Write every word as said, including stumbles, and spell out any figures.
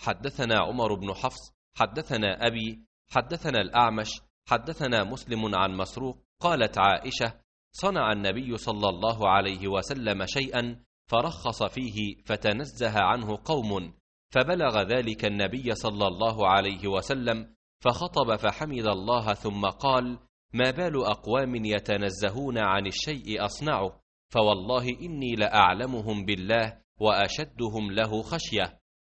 حدثنا عمر بن حفص حدثنا أبي حدثنا الأعمش حدثنا مسلم عن مسروق قالت عائشة: صنع النبي صلى الله عليه وسلم شيئا فرخص فيه فتنزه عنه قوم، فبلغ ذلك النبي صلى الله عليه وسلم فخطب فحمد الله ثم قال: ما بال أقوام يتنزهون عن الشيء أصنعه، فوالله إني لأعلمهم بالله وأشدهم له خشية.